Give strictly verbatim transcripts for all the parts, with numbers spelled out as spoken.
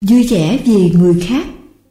Vui vẻ vì người khác.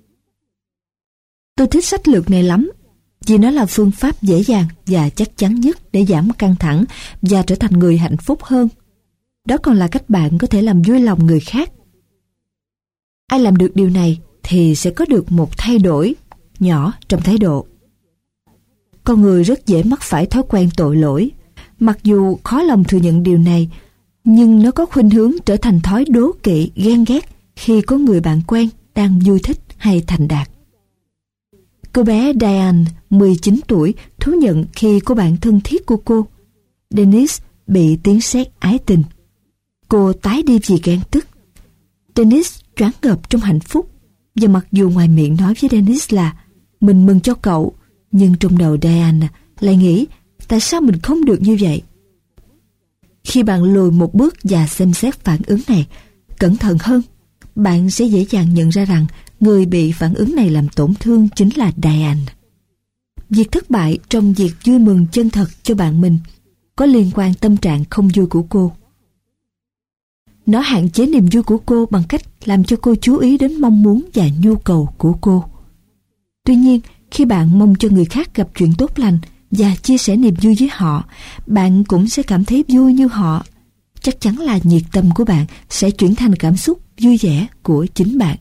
Tôi thích sách lược này lắm, vì nó là phương pháp dễ dàng và chắc chắn nhất để giảm căng thẳng và trở thành người hạnh phúc hơn. Đó còn là cách bạn có thể làm vui lòng người khác. Ai làm được điều này thì sẽ có được một thay đổi nhỏ trong thái độ. Con người rất dễ mắc phải thói quen tội lỗi. Mặc dù khó lòng thừa nhận điều này, nhưng nó có khuynh hướng trở thành thói đố kỵ, ghen ghét khi có người bạn quen đang vui thích hay thành đạt. Cô bé Diane, mười chín tuổi, thú nhận khi cô bạn thân thiết của cô, Denise, bị tiếng sét ái tình. Cô tái đi vì ghen tức. Denise choáng ngợp trong hạnh phúc, và mặc dù ngoài miệng nói với Denise là mình mừng cho cậu, nhưng trong đầu Diane lại nghĩ tại sao mình không được như vậy. Khi bạn lùi một bước và xem xét phản ứng này cẩn thận hơn, bạn sẽ dễ dàng nhận ra rằng người bị phản ứng này làm tổn thương chính là Diane. Việc thất bại trong việc vui mừng chân thật cho bạn mình có liên quan tâm trạng không vui của cô. Nó hạn chế niềm vui của cô bằng cách làm cho cô chú ý đến mong muốn và nhu cầu của cô. Tuy nhiên, khi bạn mong cho người khác gặp chuyện tốt lành và chia sẻ niềm vui với họ, bạn cũng sẽ cảm thấy vui như họ. Chắc chắn là nhiệt tâm của bạn sẽ chuyển thành cảm xúc vui vẻ của chính bạn.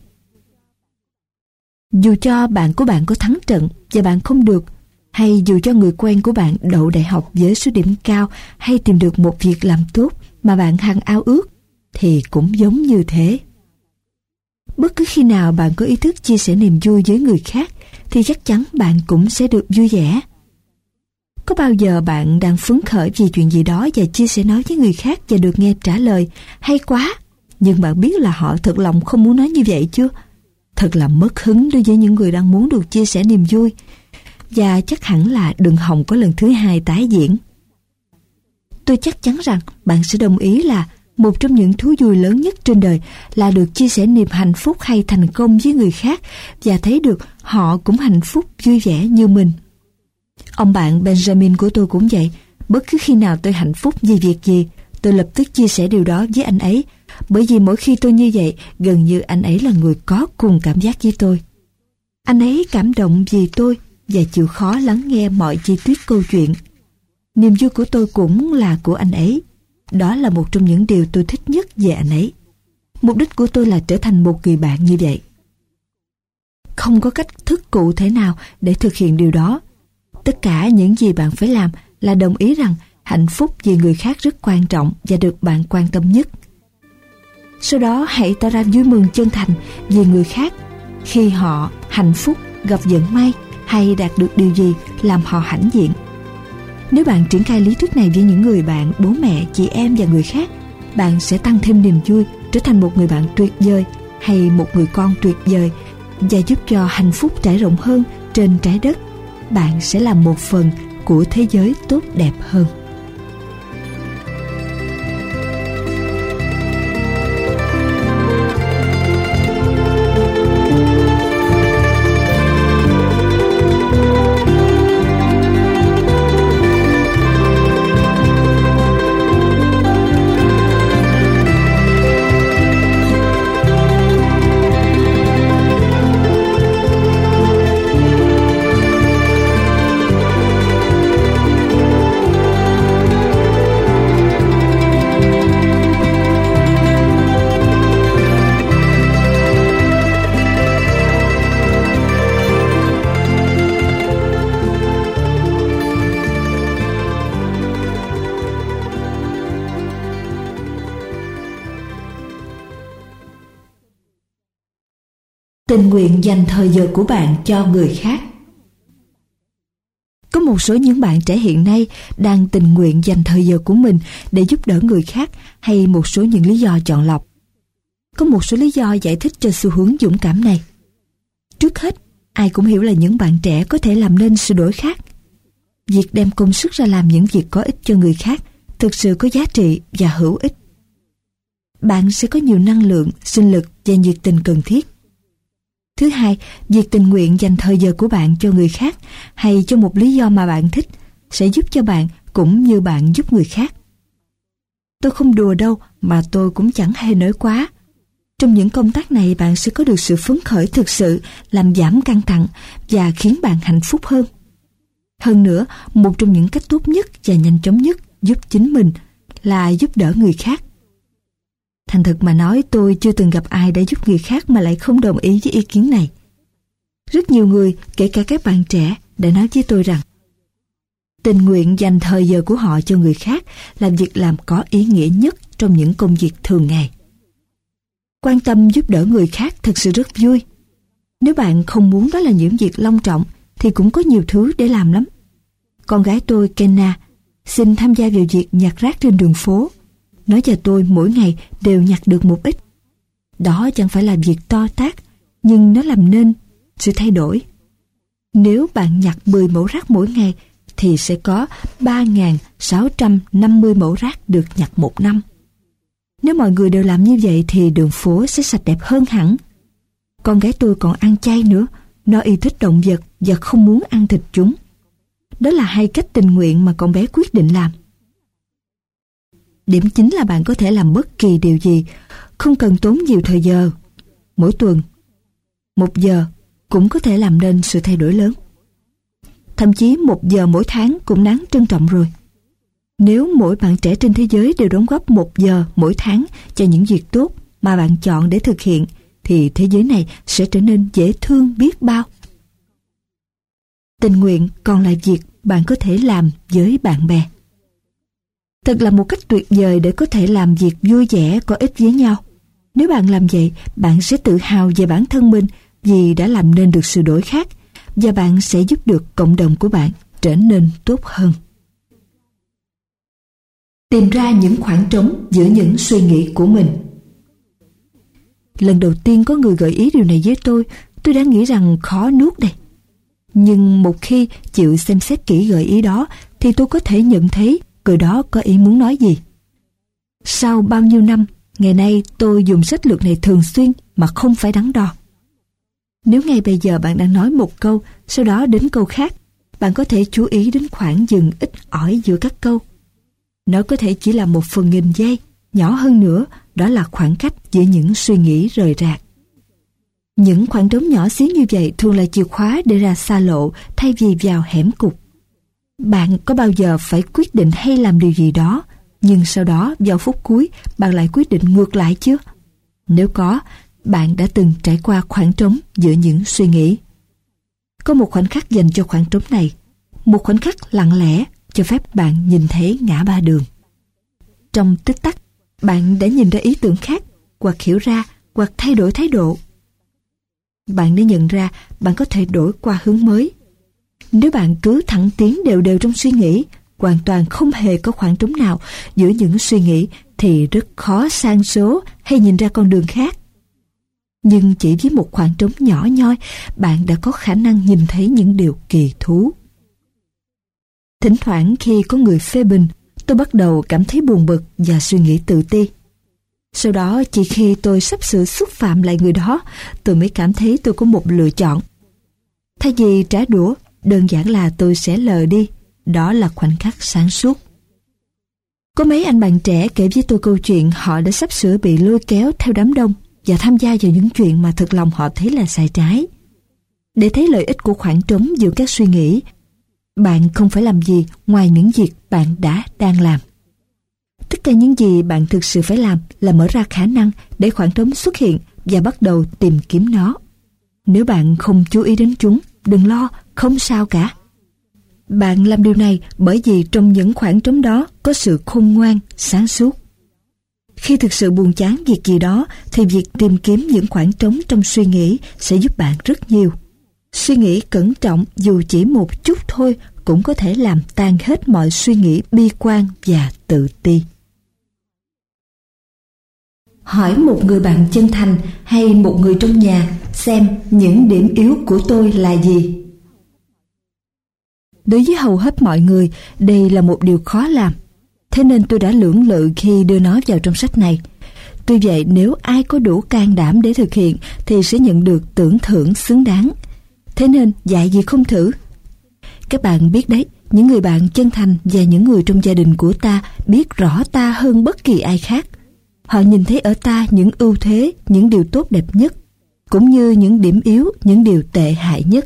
Dù cho bạn của bạn có thắng trận và bạn không được, hay dù cho người quen của bạn đậu đại học với số điểm cao hay tìm được một việc làm tốt mà bạn hằng ao ước, thì cũng giống như thế. Bất cứ khi nào bạn có ý thức chia sẻ niềm vui với người khác thì chắc chắn bạn cũng sẽ được vui vẻ. Có bao giờ bạn đang phấn khởi vì chuyện gì đó và chia sẻ nói với người khác và được nghe trả lời hay quá, nhưng bạn biết là họ thật lòng không muốn nói như vậy chưa? Thật là mất hứng đối với những người đang muốn được chia sẻ niềm vui, và chắc hẳn là đừng hòng có lần thứ hai tái diễn. Tôi chắc chắn rằng bạn sẽ đồng ý là một trong những thú vui lớn nhất trên đời là được chia sẻ niềm hạnh phúc hay thành công với người khác và thấy được họ cũng hạnh phúc vui vẻ như mình. Ông bạn Benjamin của tôi cũng vậy. Bất cứ khi nào tôi hạnh phúc vì việc gì, tôi lập tức chia sẻ điều đó với anh ấy, bởi vì mỗi khi tôi như vậy, gần như anh ấy là người có cùng cảm giác với tôi. Anh ấy cảm động vì tôi và chịu khó lắng nghe mọi chi tiết câu chuyện. Niềm vui của tôi cũng là của anh ấy. Đó là một trong những điều tôi thích nhất về anh ấy. Mục đích của tôi là trở thành một người bạn như vậy. Không có cách thức cụ thể nào để thực hiện điều đó. Tất cả những gì bạn phải làm là đồng ý rằng hạnh phúc vì người khác rất quan trọng và được bạn quan tâm nhất. Sau đó hãy tỏ ra vui mừng chân thành vì người khác khi họ hạnh phúc, gặp vận may hay đạt được điều gì làm họ hãnh diện. Nếu bạn triển khai lý thuyết này với những người bạn, bố mẹ, chị em và người khác, bạn sẽ tăng thêm niềm vui, trở thành một người bạn tuyệt vời hay một người con tuyệt vời và giúp cho hạnh phúc trải rộng hơn trên trái đất. Bạn sẽ là một phần của thế giới tốt đẹp hơn. Tình nguyện dành thời giờ của bạn cho người khác. Có một số những bạn trẻ hiện nay đang tình nguyện dành thời giờ của mình để giúp đỡ người khác hay một số những lý do chọn lọc. Có một số lý do giải thích cho xu hướng dũng cảm này. Trước hết, ai cũng hiểu là những bạn trẻ có thể làm nên sự đổi khác. Việc đem công sức ra làm những việc có ích cho người khác thực sự có giá trị và hữu ích. Bạn sẽ có nhiều năng lượng, sinh lực và nhiệt tình cần thiết. Thứ hai, việc tình nguyện dành thời giờ của bạn cho người khác hay cho một lý do mà bạn thích sẽ giúp cho bạn cũng như bạn giúp người khác. Tôi không đùa đâu mà tôi cũng chẳng hề nói quá. Trong những công tác này bạn sẽ có được sự phấn khởi thực sự, làm giảm căng thẳng và khiến bạn hạnh phúc hơn. Hơn nữa, một trong những cách tốt nhất và nhanh chóng nhất giúp chính mình là giúp đỡ người khác. Thành thực mà nói, tôi chưa từng gặp ai đã giúp người khác mà lại không đồng ý với ý kiến này. Rất nhiều người, kể cả các bạn trẻ, đã nói với tôi rằng tình nguyện dành thời giờ của họ cho người khác là việc làm có ý nghĩa nhất trong những công việc thường ngày. Quan tâm giúp đỡ người khác thật sự rất vui. Nếu bạn không muốn đó là những việc long trọng thì cũng có nhiều thứ để làm lắm. Con gái tôi, Kenna, xin tham gia vào việc nhặt rác trên đường phố. Nó và tôi mỗi ngày đều nhặt được một ít. Đó chẳng phải là việc to tát, nhưng nó làm nên sự thay đổi. Nếu bạn nhặt mười mẫu rác mỗi ngày thì sẽ có ba nghìn sáu trăm năm mươi mẫu rác được nhặt một năm. Nếu mọi người đều làm như vậy thì đường phố sẽ sạch đẹp hơn hẳn. Con gái tôi còn ăn chay nữa. Nó yêu thích động vật và không muốn ăn thịt chúng. Đó là hai cách tình nguyện mà con bé quyết định làm. Điểm chính là bạn có thể làm bất kỳ điều gì, không cần tốn nhiều thời giờ. Mỗi tuần, một giờ cũng có thể làm nên sự thay đổi lớn. Thậm chí một giờ mỗi tháng cũng đáng trân trọng rồi. Nếu mỗi bạn trẻ trên thế giới đều đóng góp một giờ mỗi tháng cho những việc tốt mà bạn chọn để thực hiện, thì thế giới này sẽ trở nên dễ thương biết bao. Tình nguyện còn là việc bạn có thể làm với bạn bè. Thật là một cách tuyệt vời để có thể làm việc vui vẻ có ích với nhau. Nếu bạn làm vậy, bạn sẽ tự hào về bản thân mình vì đã làm nên được sự đổi khác, và bạn sẽ giúp được cộng đồng của bạn trở nên tốt hơn. Tìm ra những khoảng trống giữa những suy nghĩ của mình. Lần đầu tiên có người gợi ý điều này với tôi, tôi đã nghĩ rằng khó nuốt đây. Nhưng một khi chịu xem xét kỹ gợi ý đó, thì tôi có thể nhận thấy người đó có ý muốn nói gì. Sau bao nhiêu năm, ngày nay tôi dùng sách lược này thường xuyên mà không phải đắn đo. Nếu ngay bây giờ bạn đang nói một câu, sau đó đến câu khác, bạn có thể chú ý đến khoảng dừng ít ỏi giữa các câu. Nó có thể chỉ là một phần nghìn giây, nhỏ hơn nữa, đó là khoảng cách giữa những suy nghĩ rời rạc. Những khoảng trống nhỏ xíu như vậy thường là chìa khóa để ra xa lộ thay vì vào hẻm cụt. Bạn có bao giờ phải quyết định hay làm điều gì đó, nhưng sau đó vào phút cuối bạn lại quyết định ngược lại chưa? Nếu có, bạn đã từng trải qua khoảng trống giữa những suy nghĩ. Có một khoảnh khắc dành cho khoảng trống này, một khoảnh khắc lặng lẽ cho phép bạn nhìn thấy ngã ba đường. Trong tích tắc, bạn đã nhìn ra ý tưởng khác, hoặc hiểu ra, hoặc thay đổi thái độ. Bạn đã nhận ra bạn có thể đổi qua hướng mới. Nếu bạn cứ thẳng tiến đều đều trong suy nghĩ, hoàn toàn không hề có khoảng trống nào giữa những suy nghĩ, thì rất khó sang số hay nhìn ra con đường khác. Nhưng chỉ với một khoảng trống nhỏ nhoi, bạn đã có khả năng nhìn thấy những điều kỳ thú. Thỉnh thoảng khi có người phê bình, tôi bắt đầu cảm thấy buồn bực và suy nghĩ tự ti. Sau đó chỉ khi tôi sắp sửa xúc phạm lại người đó, tôi mới cảm thấy tôi có một lựa chọn. Thay vì trả đũa, đơn giản là tôi sẽ lờ đi. Đó là khoảnh khắc sáng suốt. Có mấy anh bạn trẻ kể với tôi câu chuyện họ đã sắp sửa bị lôi kéo theo đám đông và tham gia vào những chuyện mà thực lòng họ thấy là sai trái. Để thấy lợi ích của khoảng trống giữa các suy nghĩ, bạn không phải làm gì ngoài những việc bạn đã đang làm. Tất cả những gì bạn thực sự phải làm là mở ra khả năng để khoảng trống xuất hiện và bắt đầu tìm kiếm nó. Nếu bạn không chú ý đến chúng, đừng lo, không sao cả. Bạn làm điều này bởi vì trong những khoảng trống đó có sự khôn ngoan, sáng suốt. Khi thực sự buồn chán việc gì đó, thì việc tìm kiếm những khoảng trống trong suy nghĩ sẽ giúp bạn rất nhiều. Suy nghĩ cẩn trọng dù chỉ một chút thôi cũng có thể làm tan hết mọi suy nghĩ bi quan và tự ti. Hỏi một người bạn chân thành hay một người trong nhà xem những điểm yếu của tôi là gì. Đối với hầu hết mọi người, đây là một điều khó làm. Thế nên tôi đã lưỡng lự khi đưa nó vào trong sách này. Tuy vậy, nếu ai có đủ can đảm để thực hiện thì sẽ nhận được tưởng thưởng xứng đáng. Thế nên dạy gì không thử. Các bạn biết đấy, những người bạn chân thành và những người trong gia đình của ta biết rõ ta hơn bất kỳ ai khác. Họ nhìn thấy ở ta những ưu thế, những điều tốt đẹp nhất, cũng như những điểm yếu, những điều tệ hại nhất.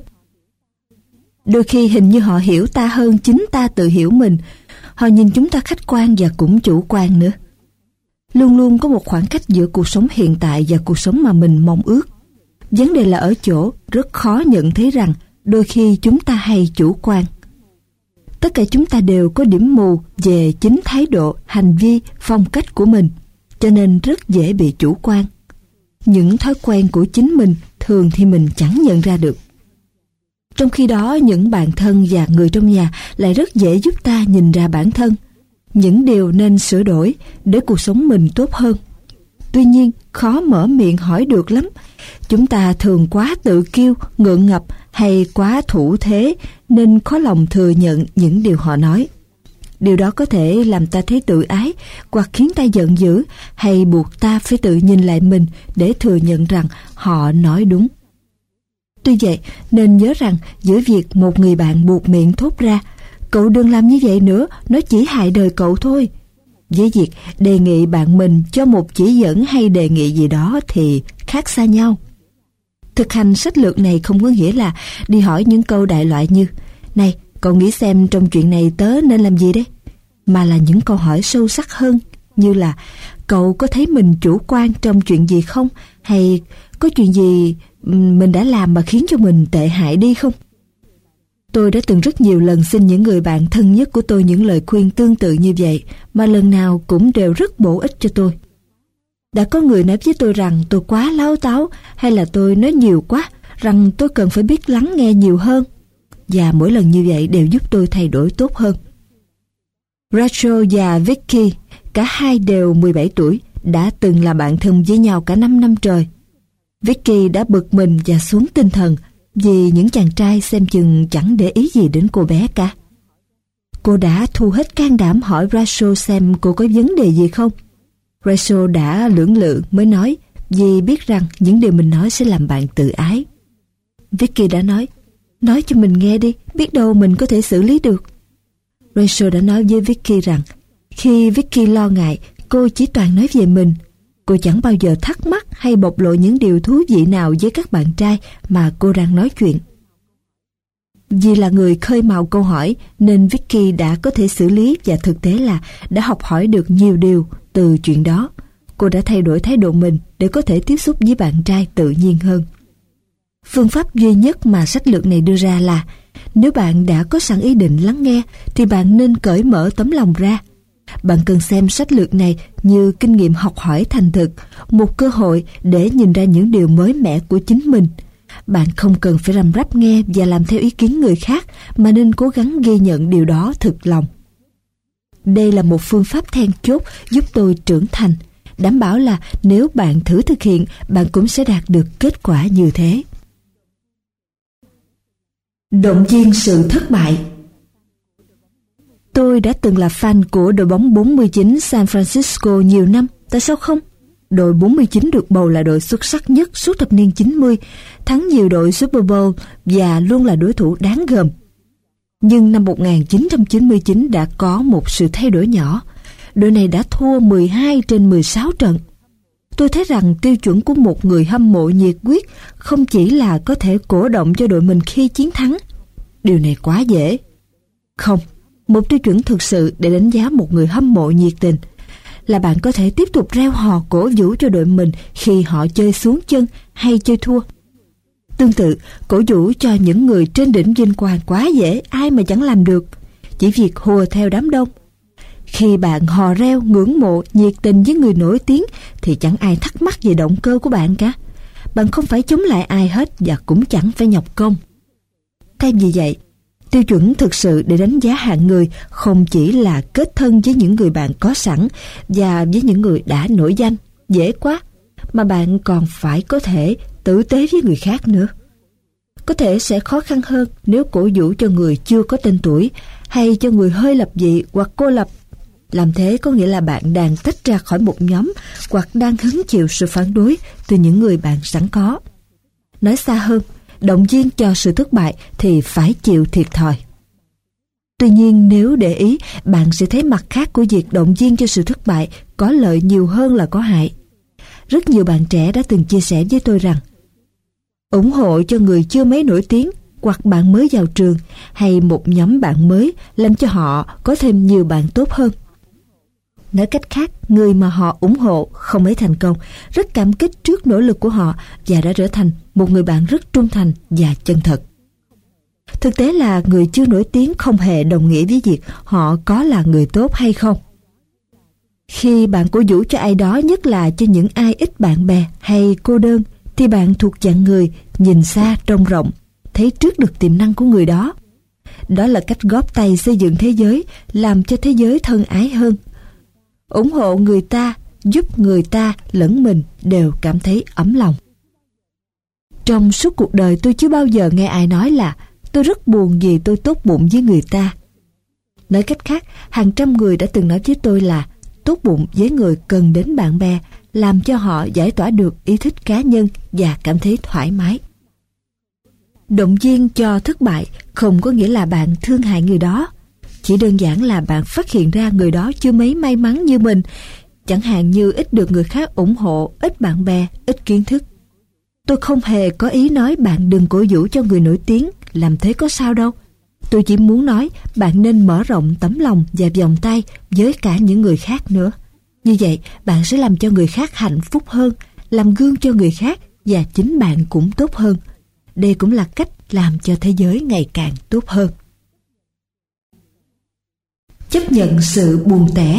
Đôi khi hình như họ hiểu ta hơn chính ta tự hiểu mình. Họ nhìn chúng ta khách quan và cũng chủ quan nữa. Luôn luôn có một khoảng cách giữa cuộc sống hiện tại và cuộc sống mà mình mong ước. Vấn đề là ở chỗ rất khó nhận thấy rằng đôi khi chúng ta hay chủ quan. Tất cả chúng ta đều có điểm mù về chính thái độ, hành vi, phong cách của mình, cho nên rất dễ bị chủ quan. Những thói quen của chính mình thường thì mình chẳng nhận ra được. Trong khi đó, những bạn thân và người trong nhà lại rất dễ giúp ta nhìn ra bản thân, những điều nên sửa đổi để cuộc sống mình tốt hơn. Tuy nhiên, khó mở miệng hỏi được lắm. Chúng ta thường quá tự kiêu, ngượng ngập hay quá thủ thế nên khó lòng thừa nhận những điều họ nói. Điều đó có thể làm ta thấy tự ái hoặc khiến ta giận dữ hay buộc ta phải tự nhìn lại mình để thừa nhận rằng họ nói đúng. Tuy vậy, nên nhớ rằng giữa việc một người bạn buộc miệng thốt ra "Cậu đừng làm như vậy nữa, nó chỉ hại đời cậu thôi", với việc đề nghị bạn mình cho một chỉ dẫn hay đề nghị gì đó thì khác xa nhau. Thực hành sách lược này không có nghĩa là đi hỏi những câu đại loại như "Này, cậu nghĩ xem trong chuyện này tớ nên làm gì đấy?", mà là những câu hỏi sâu sắc hơn như là "Cậu có thấy mình chủ quan trong chuyện gì không?" hay "Có chuyện gì mình đã làm mà khiến cho mình tệ hại đi không?" Tôi đã từng rất nhiều lần xin những người bạn thân nhất của tôi những lời khuyên tương tự như vậy, mà lần nào cũng đều rất bổ ích cho tôi. Đã có người nói với tôi rằng tôi quá láo táo, hay là tôi nói nhiều quá, rằng tôi cần phải biết lắng nghe nhiều hơn. Và mỗi lần như vậy đều giúp tôi thay đổi tốt hơn. Rachel và Vicky, cả hai đều mười bảy tuổi, đã từng là bạn thân với nhau cả năm năm trời. Vicky đã bực mình và xuống tinh thần vì những chàng trai xem chừng chẳng để ý gì đến cô bé cả. Cô đã thu hết can đảm hỏi Rachel xem cô có vấn đề gì không. Rachel đã lưỡng lự mới nói, vì biết rằng những điều mình nói sẽ làm bạn tự ái. Vicky đã nói, nói cho mình nghe đi, biết đâu mình có thể xử lý được. Rachel đã nói với Vicky rằng, khi Vicky lo ngại, cô chỉ toàn nói về mình. Cô chẳng bao giờ thắc mắc hay bộc lộ những điều thú vị nào với các bạn trai mà cô đang nói chuyện. Vì là người khơi mào câu hỏi nên Vicky đã có thể xử lý, và thực tế là đã học hỏi được nhiều điều từ chuyện đó. Cô đã thay đổi thái độ mình để có thể tiếp xúc với bạn trai tự nhiên hơn. Phương pháp duy nhất mà sách lược này đưa ra là nếu bạn đã có sẵn ý định lắng nghe thì bạn nên cởi mở tấm lòng ra. Bạn cần xem sách lược này như kinh nghiệm học hỏi thành thực, một cơ hội để nhìn ra những điều mới mẻ của chính mình. Bạn không cần phải răm rắp nghe và làm theo ý kiến người khác, mà nên cố gắng ghi nhận điều đó thực lòng. Đây là một phương pháp then chốt giúp tôi trưởng thành, đảm bảo là nếu bạn thử thực hiện, bạn cũng sẽ đạt được kết quả như thế. Động viên sự thất bại. Tôi đã từng là fan của đội bóng bốn mươi chín San Francisco nhiều năm, tại sao không? Đội bốn mươi chín được bầu là đội xuất sắc nhất suốt thập niên chín mươi, thắng nhiều đội Super Bowl và luôn là đối thủ đáng gờm. Nhưng năm một nghìn chín trăm chín mươi chín đã có một sự thay đổi nhỏ. Đội này đã thua mười hai trên mười sáu trận. Tôi thấy rằng tiêu chuẩn của một người hâm mộ nhiệt huyết không chỉ là có thể cổ động cho đội mình khi chiến thắng. Điều này quá dễ. Không, một tiêu chuẩn thực sự để đánh giá một người hâm mộ nhiệt tình là bạn có thể tiếp tục reo hò cổ vũ cho đội mình khi họ chơi xuống chân hay chơi thua. Tương tự, cổ vũ cho những người trên đỉnh vinh quang quá dễ, ai mà chẳng làm được, chỉ việc hùa theo đám đông. Khi bạn hò reo, ngưỡng mộ, nhiệt tình với người nổi tiếng thì chẳng ai thắc mắc về động cơ của bạn cả. Bạn không phải chống lại ai hết và cũng chẳng phải nhọc công. Thay vì vậy, tiêu chuẩn thực sự để đánh giá hạng người không chỉ là kết thân với những người bạn có sẵn và với những người đã nổi danh, dễ quá, mà bạn còn phải có thể tử tế với người khác nữa. Có thể sẽ khó khăn hơn nếu cổ vũ cho người chưa có tên tuổi hay cho người hơi lập dị hoặc cô lập. Làm thế có nghĩa là bạn đang tách ra khỏi một nhóm hoặc đang hứng chịu sự phản đối từ những người bạn sẵn có. Nói xa hơn, động viên cho sự thất bại thì phải chịu thiệt thòi. Tuy nhiên nếu để ý, bạn sẽ thấy mặt khác của việc động viên cho sự thất bại có lợi nhiều hơn là có hại. Rất nhiều bạn trẻ đã từng chia sẻ với tôi rằng ủng hộ cho người chưa mấy nổi tiếng hoặc bạn mới vào trường hay một nhóm bạn mới làm cho họ có thêm nhiều bạn tốt hơn. Nói cách khác, người mà họ ủng hộ không mấy thành công, rất cảm kích trước nỗ lực của họ và đã trở thành một người bạn rất trung thành và chân thật. Thực tế là người chưa nổi tiếng không hề đồng nghĩa với việc họ có là người tốt hay không. Khi bạn cổ vũ cho ai đó, nhất là cho những ai ít bạn bè hay cô đơn, thì bạn thuộc dạng người nhìn xa trông rộng, thấy trước được tiềm năng của người đó. Đó là cách góp tay xây dựng thế giới, làm cho thế giới thân ái hơn. Ủng hộ người ta, giúp người ta lẫn mình đều cảm thấy ấm lòng. Trong suốt cuộc đời tôi chưa bao giờ nghe ai nói là tôi rất buồn vì tôi tốt bụng với người ta. Nói cách khác, hàng trăm người đã từng nói với tôi là tốt bụng với người cần đến bạn bè, làm cho họ giải tỏa được ý thích cá nhân và cảm thấy thoải mái. Động viên cho thất bại không có nghĩa là bạn thương hại người đó. Chỉ đơn giản là bạn phát hiện ra người đó chưa mấy may mắn như mình, chẳng hạn như ít được người khác ủng hộ, ít bạn bè, ít kiến thức. Tôi không hề có ý nói bạn đừng cổ vũ cho người nổi tiếng, làm thế có sao đâu. Tôi chỉ muốn nói bạn nên mở rộng tấm lòng và vòng tay với cả những người khác nữa. Như vậy, bạn sẽ làm cho người khác hạnh phúc hơn, làm gương cho người khác và chính bạn cũng tốt hơn. Đây cũng là cách làm cho thế giới ngày càng tốt hơn. Chấp nhận sự buồn tẻ.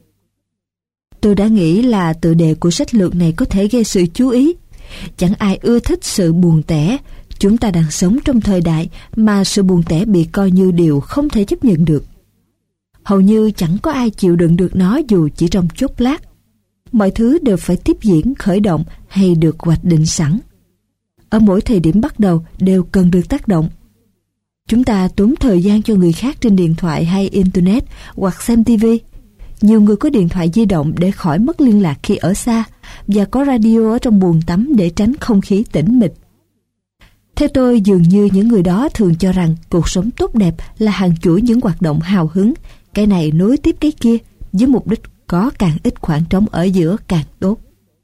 Tôi đã nghĩ là tựa đề của sách lược này có thể gây sự chú ý. Chẳng ai ưa thích sự buồn tẻ. Chúng ta đang sống trong thời đại mà sự buồn tẻ bị coi như điều không thể chấp nhận được. Hầu như chẳng có ai chịu đựng được nó dù chỉ trong chốc lát. Mọi thứ đều phải tiếp diễn, khởi động hay được hoạch định sẵn. Ở mỗi thời điểm bắt đầu đều cần được tác động. Chúng ta tốn thời gian cho người khác trên điện thoại hay Internet hoặc xem ti vi. Nhiều người có điện thoại di động để khỏi mất liên lạc khi ở xa và có radio ở trong buồng tắm để tránh không khí tĩnh mịch. Theo tôi, dường như những người đó thường cho rằng cuộc sống tốt đẹp là hàng chuỗi những hoạt động hào hứng, cái này nối tiếp cái kia, với mục đích có càng ít khoảng trống ở giữa càng tốt.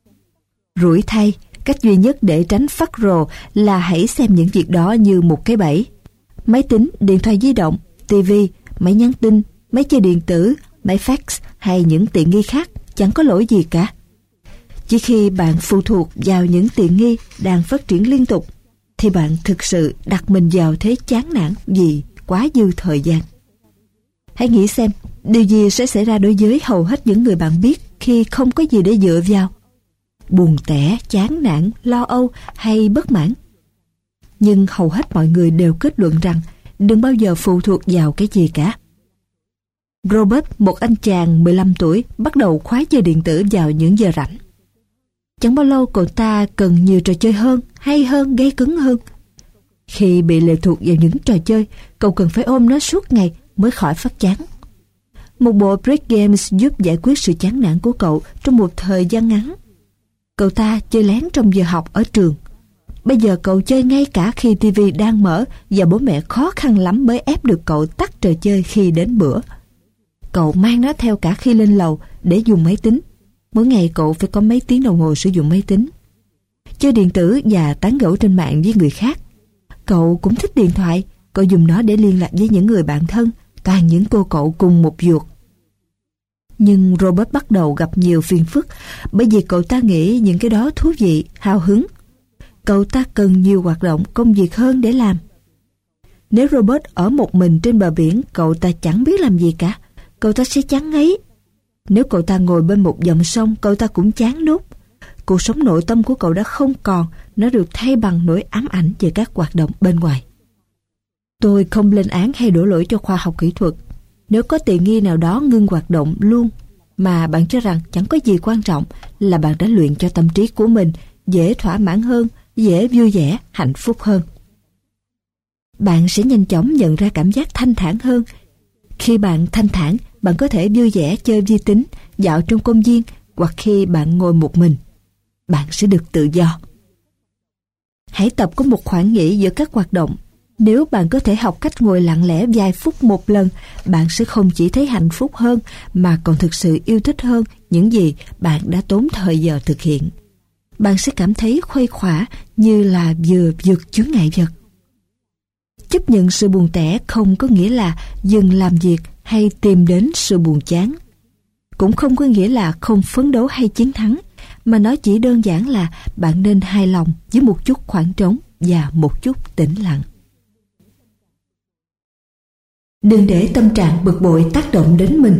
Rủi thay, cách duy nhất để tránh phát rồ là hãy xem những việc đó như một cái bẫy. Máy tính, điện thoại di động, ti vi, máy nhắn tin, máy chơi điện tử, máy fax hay những tiện nghi khác chẳng có lỗi gì cả. Chỉ khi bạn phụ thuộc vào những tiện nghi đang phát triển liên tục thì bạn thực sự đặt mình vào thế chán nản vì quá dư thời gian. Hãy nghĩ xem, điều gì sẽ xảy ra đối với hầu hết những người bạn biết khi không có gì để dựa vào? Buồn tẻ, chán nản, lo âu hay bất mãn. Nhưng hầu hết mọi người đều kết luận rằng đừng bao giờ phụ thuộc vào cái gì cả. Robert, một anh chàng mười lăm tuổi, bắt đầu khoái chơi điện tử vào những giờ rảnh. Chẳng bao lâu cậu ta cần nhiều trò chơi hơn, hay hơn, gây cứng hơn. Khi bị lệ thuộc vào những trò chơi, cậu cần phải ôm nó suốt ngày mới khỏi phát chán. Một bộ break games giúp giải quyết sự chán nản của cậu trong một thời gian ngắn. Cậu ta chơi lén trong giờ học ở trường. Bây giờ cậu chơi ngay cả khi ti vi đang mở và bố mẹ khó khăn lắm mới ép được cậu tắt trò chơi khi đến bữa. Cậu mang nó theo cả khi lên lầu để dùng máy tính. Mỗi ngày cậu phải có mấy tiếng đồng hồ sử dụng máy tính. Chơi điện tử và tán gẫu trên mạng với người khác. Cậu cũng thích điện thoại. Cậu dùng nó để liên lạc với những người bạn thân, toàn những cô cậu cùng một ruột. Nhưng Robert bắt đầu gặp nhiều phiền phức bởi vì cậu ta nghĩ những cái đó thú vị, hào hứng. Cậu ta cần nhiều hoạt động, công việc hơn để làm. Nếu Robert ở một mình trên bờ biển, cậu ta chẳng biết làm gì cả. Cậu ta sẽ chán ngấy. Nếu cậu ta ngồi bên một dòng sông, cậu ta cũng chán nút. Cuộc sống nội tâm của cậu đã không còn, nó được thay bằng nỗi ám ảnh về các hoạt động bên ngoài. Tôi không lên án hay đổ lỗi cho khoa học kỹ thuật. Nếu có tiện nghi nào đó ngưng hoạt động luôn mà bạn cho rằng chẳng có gì quan trọng, là bạn đã luyện cho tâm trí của mình dễ thỏa mãn hơn, dễ vui vẻ, hạnh phúc hơn. Bạn sẽ nhanh chóng nhận ra cảm giác thanh thản hơn. Khi bạn thanh thản, bạn có thể vui vẻ chơi vi tính, dạo trong công viên, hoặc khi bạn ngồi một mình, bạn sẽ được tự do. Hãy tập có một khoảng nghỉ giữa các hoạt động. Nếu bạn có thể học cách ngồi lặng lẽ vài phút một lần, bạn sẽ không chỉ thấy hạnh phúc hơn mà còn thực sự yêu thích hơn những gì bạn đã tốn thời giờ thực hiện. Bạn sẽ cảm thấy khuây khỏa như là vừa vượt chướng ngại vật. Chấp nhận sự buồn tẻ không có nghĩa là dừng làm việc hay tìm đến sự buồn chán. Cũng không có nghĩa là không phấn đấu hay chiến thắng, mà nó chỉ đơn giản là bạn nên hài lòng với một chút khoảng trống và một chút tĩnh lặng. Đừng để tâm trạng bực bội tác động đến mình.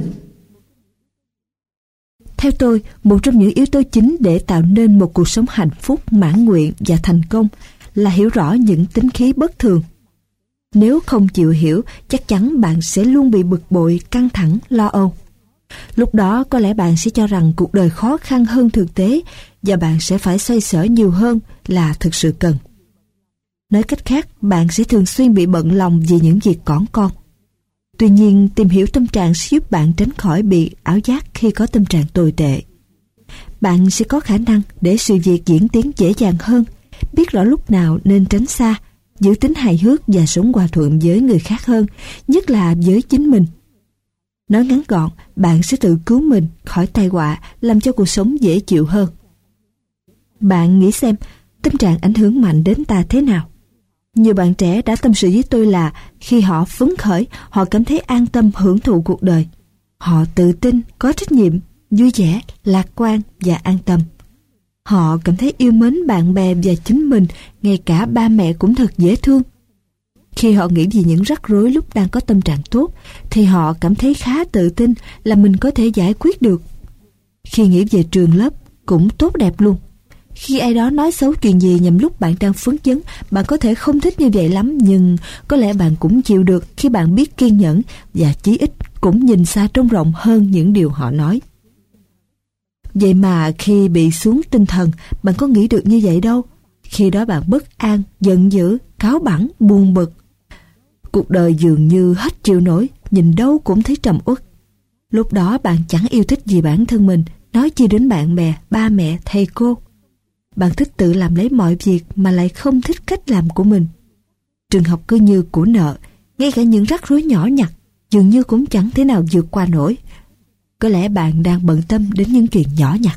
Theo tôi, một trong những yếu tố chính để tạo nên một cuộc sống hạnh phúc, mãn nguyện và thành công là hiểu rõ những tính khí bất thường. Nếu không chịu hiểu, chắc chắn bạn sẽ luôn bị bực bội, căng thẳng, lo âu. Lúc đó có lẽ bạn sẽ cho rằng cuộc đời khó khăn hơn thực tế và bạn sẽ phải xoay sở nhiều hơn là thực sự cần. Nói cách khác, bạn sẽ thường xuyên bị bận lòng vì những việc cỏn con. Tuy nhiên, tìm hiểu tâm trạng sẽ giúp bạn tránh khỏi bị ảo giác khi có tâm trạng tồi tệ. Bạn sẽ có khả năng để sự việc diễn tiến dễ dàng hơn, biết rõ lúc nào nên tránh xa, giữ tính hài hước và sống hòa thuận với người khác hơn, nhất là với chính mình. Nói ngắn gọn, bạn sẽ tự cứu mình khỏi tai họa, làm cho cuộc sống dễ chịu hơn. Bạn nghĩ xem, tâm trạng ảnh hưởng mạnh đến ta thế nào? Nhiều bạn trẻ đã tâm sự với tôi là khi họ phấn khởi, họ cảm thấy an tâm hưởng thụ cuộc đời. Họ tự tin, có trách nhiệm, vui vẻ, lạc quan và an tâm. Họ cảm thấy yêu mến bạn bè và chính mình, ngay cả ba mẹ cũng thật dễ thương. Khi họ nghĩ về những rắc rối lúc đang có tâm trạng tốt, thì họ cảm thấy khá tự tin là mình có thể giải quyết được. Khi nghĩ về trường lớp, cũng tốt đẹp luôn. Khi ai đó nói xấu chuyện gì nhằm lúc bạn đang phấn chấn, bạn có thể không thích như vậy lắm, nhưng có lẽ bạn cũng chịu được khi bạn biết kiên nhẫn và chí ít cũng nhìn xa trông rộng hơn những điều họ nói. Vậy mà khi bị xuống tinh thần, bạn có nghĩ được như vậy đâu. Khi đó bạn bất an, giận dữ, cáu bẳn, buồn bực. Cuộc đời dường như hết chịu nổi, nhìn đâu cũng thấy trầm uất. Lúc đó bạn chẳng yêu thích gì bản thân mình, nói chi đến bạn bè, ba mẹ, thầy cô. Bạn thích tự làm lấy mọi việc mà lại không thích cách làm của mình. Trường học cứ như của nợ, ngay cả những rắc rối nhỏ nhặt dường như cũng chẳng thể nào vượt qua nổi. Có lẽ bạn đang bận tâm đến những chuyện nhỏ nhặt.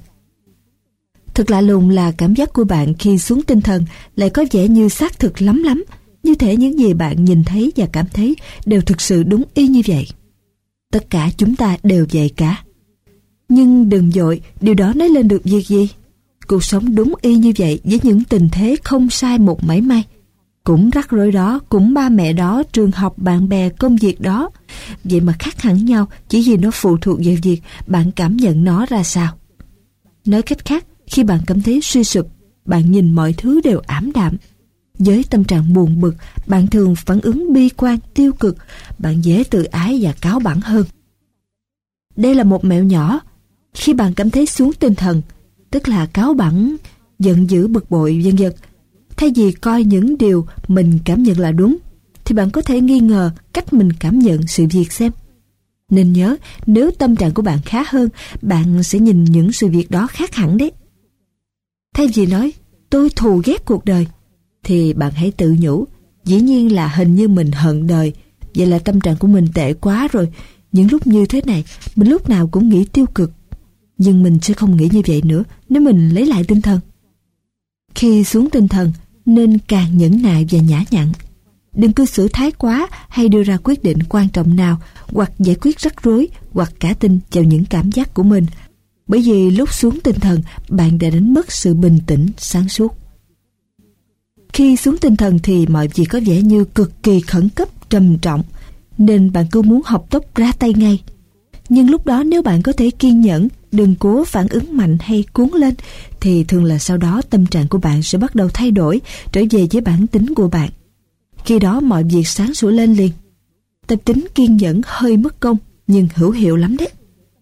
Thật lạ lùng là cảm giác của bạn khi xuống tinh thần lại có vẻ như xác thực lắm lắm, như thể những gì bạn nhìn thấy và cảm thấy đều thực sự đúng y như vậy. Tất cả chúng ta đều vậy cả. Nhưng đừng vội, điều đó nói lên được việc gì? Cuộc sống đúng y như vậy với những tình thế không sai một mảy may. Cũng rắc rối đó, cũng ba mẹ đó, trường học, bạn bè, công việc đó. Vậy mà khác hẳn nhau chỉ vì nó phụ thuộc vào việc bạn cảm nhận nó ra sao. Nói cách khác, khi bạn cảm thấy suy sụp, bạn nhìn mọi thứ đều ảm đạm. Với tâm trạng buồn bực, bạn thường phản ứng bi quan, tiêu cực, bạn dễ tự ái và cáu bẳn hơn. Đây là một mẹo nhỏ. Khi bạn cảm thấy xuống tinh thần, tức là cáu bẳn, giận dữ, bực bội, vân vân, thay vì coi những điều mình cảm nhận là đúng, thì bạn có thể nghi ngờ cách mình cảm nhận sự việc xem. Nên nhớ, nếu tâm trạng của bạn khá hơn, bạn sẽ nhìn những sự việc đó khác hẳn đấy. Thay vì nói, tôi thù ghét cuộc đời, thì bạn hãy tự nhủ, dĩ nhiên là hình như mình hận đời, vậy là tâm trạng của mình tệ quá rồi. Những lúc như thế này, mình lúc nào cũng nghĩ tiêu cực. Nhưng mình sẽ không nghĩ như vậy nữa nếu mình lấy lại tinh thần. Khi xuống tinh thần, nên càng nhẫn nại và nhã nhặn. Đừng cư xử thái quá hay đưa ra quyết định quan trọng nào, hoặc giải quyết rắc rối, hoặc cả tin vào những cảm giác của mình. Bởi vì lúc xuống tinh thần, bạn đã đánh mất sự bình tĩnh, sáng suốt. Khi xuống tinh thần thì mọi việc có vẻ như cực kỳ khẩn cấp, trầm trọng, nên bạn cứ muốn học tốc ra tay ngay. Nhưng lúc đó nếu bạn có thể kiên nhẫn, đừng cố phản ứng mạnh hay cuốn lên, thì thường là sau đó tâm trạng của bạn sẽ bắt đầu thay đổi, trở về với bản tính của bạn. Khi đó mọi việc sáng sủa lên liền. Tập tính kiên nhẫn hơi mất công, nhưng hữu hiệu lắm đấy.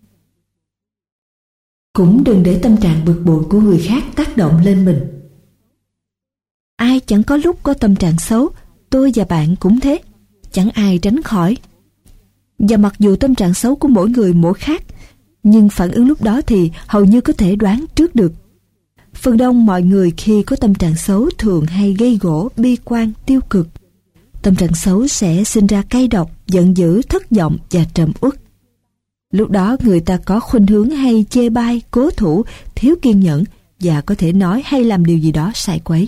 Cũng đừng để tâm trạng bực bội của người khác tác động lên mình. Ai chẳng có lúc có tâm trạng xấu, tôi và bạn cũng thế, chẳng ai tránh khỏi. Và mặc dù tâm trạng xấu của mỗi người mỗi khác, nhưng phản ứng lúc đó thì hầu như có thể đoán trước được. Phần đông mọi người khi có tâm trạng xấu thường hay gây gổ, bi quan, tiêu cực. Tâm trạng xấu sẽ sinh ra cay độc, giận dữ, thất vọng và trầm uất. Lúc đó người ta có khuynh hướng hay chê bai, cố thủ, thiếu kiên nhẫn và có thể nói hay làm điều gì đó sai quấy.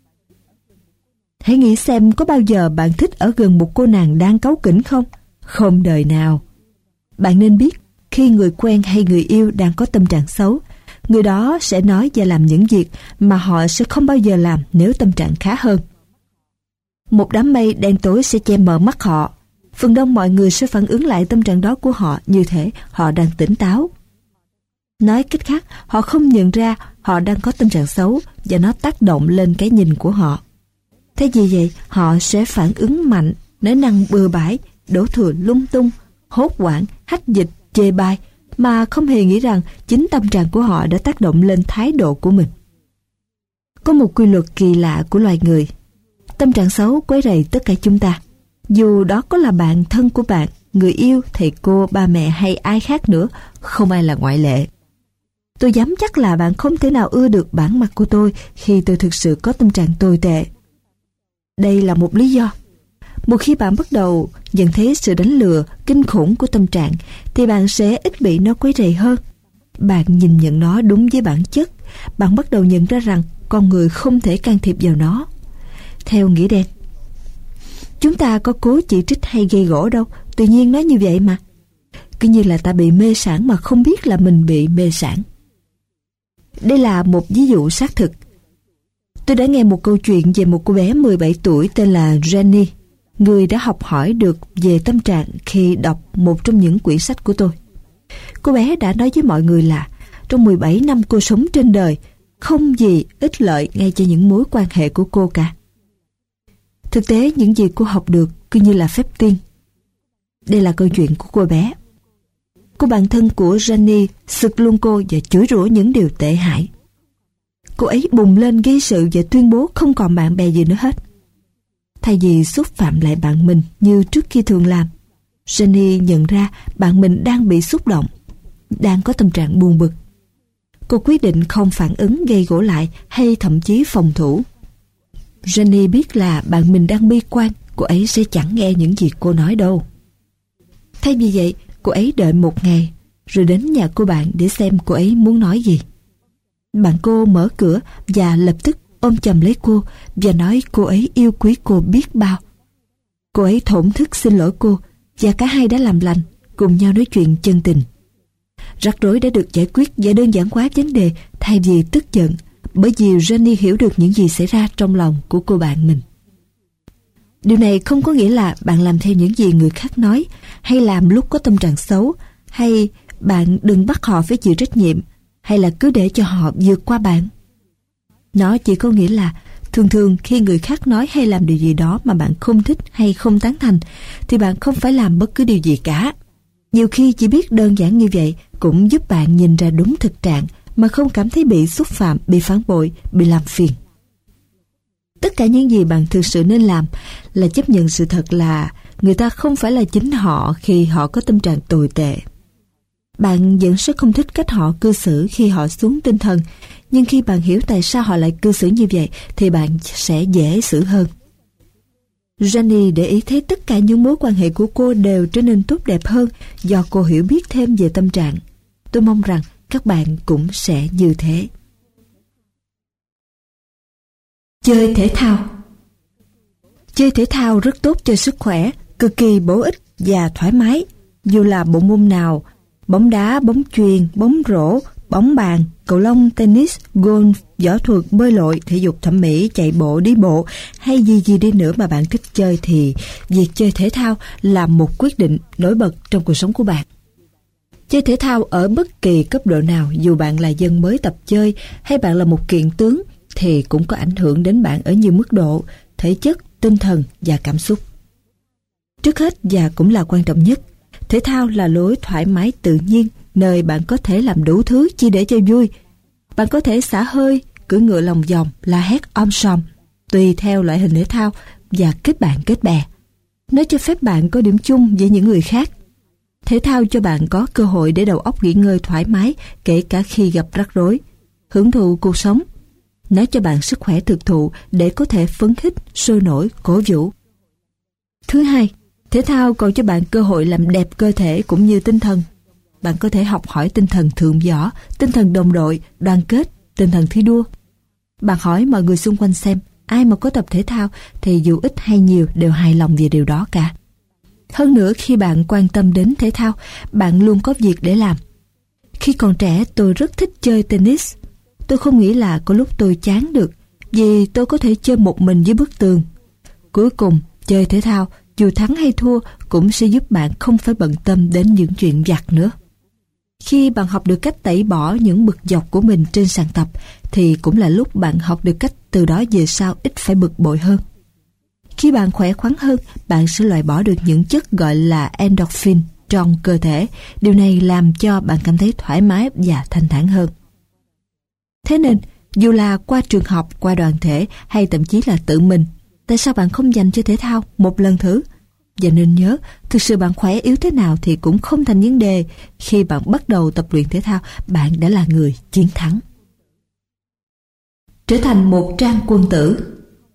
Hãy nghĩ xem có bao giờ bạn thích ở gần một cô nàng đang cáu kỉnh không? Không đời nào. Bạn nên biết khi người quen hay người yêu đang có tâm trạng xấu, người đó sẽ nói và làm những việc mà họ sẽ không bao giờ làm nếu tâm trạng khá hơn. Một đám mây đen tối sẽ che mờ mắt họ. Phần đông mọi người sẽ phản ứng lại tâm trạng đó của họ như thể họ đang tỉnh táo. Nói cách khác, họ không nhận ra họ đang có tâm trạng xấu và nó tác động lên cái nhìn của họ. Thế vì vậy, họ sẽ phản ứng mạnh, nói năng bừa bãi, đổ thừa lung tung, hốt hoảng, hách dịch, chê bai, mà không hề nghĩ rằng chính tâm trạng của họ đã tác động lên thái độ của mình. Có một quy luật kỳ lạ của loài người. Tâm trạng xấu quấy rầy tất cả chúng ta. Dù đó có là bạn thân của bạn, người yêu, thầy cô, ba mẹ hay ai khác nữa, không ai là ngoại lệ. Tôi dám chắc là bạn không thể nào ưa được bản mặt của tôi khi tôi thực sự có tâm trạng tồi tệ. Đây là một lý do. Một khi bạn bắt đầu nhận thấy sự đánh lừa kinh khủng của tâm trạng, thì bạn sẽ ít bị nó quấy rầy hơn. Bạn nhìn nhận nó đúng với bản chất. Bạn bắt đầu nhận ra rằng con người không thể can thiệp vào nó. Theo nghĩa đen, chúng ta có cố chỉ trích hay gây gổ đâu, tự nhiên nói như vậy mà. Cứ như là ta bị mê sảng mà không biết là mình bị mê sảng. Đây là một ví dụ xác thực. Tôi đã nghe một câu chuyện về một cô bé mười bảy tuổi tên là Jenny, người đã học hỏi được về tâm trạng khi đọc một trong những quyển sách của tôi. Cô bé đã nói với mọi người là trong mười bảy năm cô sống trên đời, không gì ích lợi ngay cho những mối quan hệ của cô cả. Thực tế, những gì cô học được cứ như là phép tiên. Đây là câu chuyện của cô bé. Cô bạn thân của Jenny sực luôn cô và chửi rủa những điều tệ hại. Cô ấy bùng lên gây sự và tuyên bố không còn bạn bè gì nữa hết. Thay vì xúc phạm lại bạn mình như trước khi thường làm, Jenny nhận ra bạn mình đang bị xúc động, đang có tâm trạng buồn bực. Cô quyết định không phản ứng gây gổ lại hay thậm chí phòng thủ. Jenny biết là bạn mình đang bi quan, cô ấy sẽ chẳng nghe những gì cô nói đâu. Thay vì vậy, cô ấy đợi một ngày, rồi đến nhà cô bạn để xem cô ấy muốn nói gì. Bạn cô mở cửa và lập tức ôm chầm lấy cô và nói cô ấy yêu quý cô biết bao. Cô ấy thổn thức xin lỗi cô và cả hai đã làm lành, cùng nhau nói chuyện chân tình. Rắc rối đã được giải quyết và đơn giản hóa vấn đề thay vì tức giận, bởi vì Jenny hiểu được những gì xảy ra trong lòng của cô bạn mình. Điều này không có nghĩa là bạn làm theo những gì người khác nói, hay làm lúc có tâm trạng xấu, hay bạn đừng bắt họ phải chịu trách nhiệm, hay là cứ để cho họ vượt qua bạn. Nó chỉ có nghĩa là thường thường khi người khác nói hay làm điều gì đó mà bạn không thích hay không tán thành, thì bạn không phải làm bất cứ điều gì cả. Nhiều khi chỉ biết đơn giản như vậy cũng giúp bạn nhìn ra đúng thực trạng mà không cảm thấy bị xúc phạm, bị phản bội, bị làm phiền. Tất cả những gì bạn thực sự nên làm là chấp nhận sự thật là người ta không phải là chính họ khi họ có tâm trạng tồi tệ. Bạn vẫn sẽ không thích cách họ cư xử khi họ xuống tinh thần, nhưng khi bạn hiểu tại sao họ lại cư xử như vậy thì bạn sẽ dễ xử hơn. Jenny để ý thấy tất cả những mối quan hệ của cô đều trở nên tốt đẹp hơn do cô hiểu biết thêm về tâm trạng. Tôi mong rằng các bạn cũng sẽ như thế. Chơi thể thao. Chơi thể thao rất tốt cho sức khỏe, cực kỳ bổ ích và thoải mái. Dù là bộ môn nào, bóng đá, bóng chuyền, bóng rổ, bóng bàn, cầu lông, tennis, golf, võ thuật, bơi lội, thể dục thẩm mỹ, chạy bộ, đi bộ hay gì gì đi nữa mà bạn thích chơi thì việc chơi thể thao là một quyết định nổi bật trong cuộc sống của bạn. Chơi thể thao ở bất kỳ cấp độ nào, dù bạn là dân mới tập chơi hay bạn là một kiện tướng, thì cũng có ảnh hưởng đến bạn ở nhiều mức độ, thể chất, tinh thần và cảm xúc. Trước hết và cũng là quan trọng nhất, thể thao là lối thoải mái tự nhiên, nơi bạn có thể làm đủ thứ chỉ để cho vui. Bạn có thể xả hơi, cưỡi ngựa lòng vòng, la hét om sòm, tùy theo loại hình thể thao và kết bạn kết bè. Nó cho phép bạn có điểm chung với những người khác. Thể thao cho bạn có cơ hội để đầu óc nghỉ ngơi thoải mái, kể cả khi gặp rắc rối, hưởng thụ cuộc sống. Nó cho bạn sức khỏe thực thụ để có thể phấn khích, sôi nổi, cổ vũ. Thứ hai, thể thao còn cho bạn cơ hội làm đẹp cơ thể cũng như tinh thần. Bạn có thể học hỏi tinh thần thượng võ, tinh thần đồng đội, đoàn kết, tinh thần thi đua. Bạn hỏi mọi người xung quanh xem, ai mà có tập thể thao thì dù ít hay nhiều đều hài lòng về điều đó cả. Hơn nữa, khi bạn quan tâm đến thể thao, bạn luôn có việc để làm. Khi còn trẻ, tôi rất thích chơi tennis. Tôi không nghĩ là có lúc tôi chán được, vì tôi có thể chơi một mình dưới bức tường. Cuối cùng, chơi thể thao, dù thắng hay thua, cũng sẽ giúp bạn không phải bận tâm đến những chuyện vặt nữa. Khi bạn học được cách tẩy bỏ những bực dọc của mình trên sàn tập, thì cũng là lúc bạn học được cách từ đó về sau ít phải bực bội hơn. Khi bạn khỏe khoắn hơn, bạn sẽ loại bỏ được những chất gọi là endorphin trong cơ thể. Điều này làm cho bạn cảm thấy thoải mái và thanh thản hơn. Thế nên, dù là qua trường học, qua đoàn thể hay thậm chí là tự mình, tại sao bạn không dành cho thể thao một lần thử? Và nên nhớ, thực sự bạn khỏe yếu thế nào thì cũng không thành vấn đề. Khi bạn bắt đầu tập luyện thể thao, bạn đã là người chiến thắng. Trở thành một trang quân tử.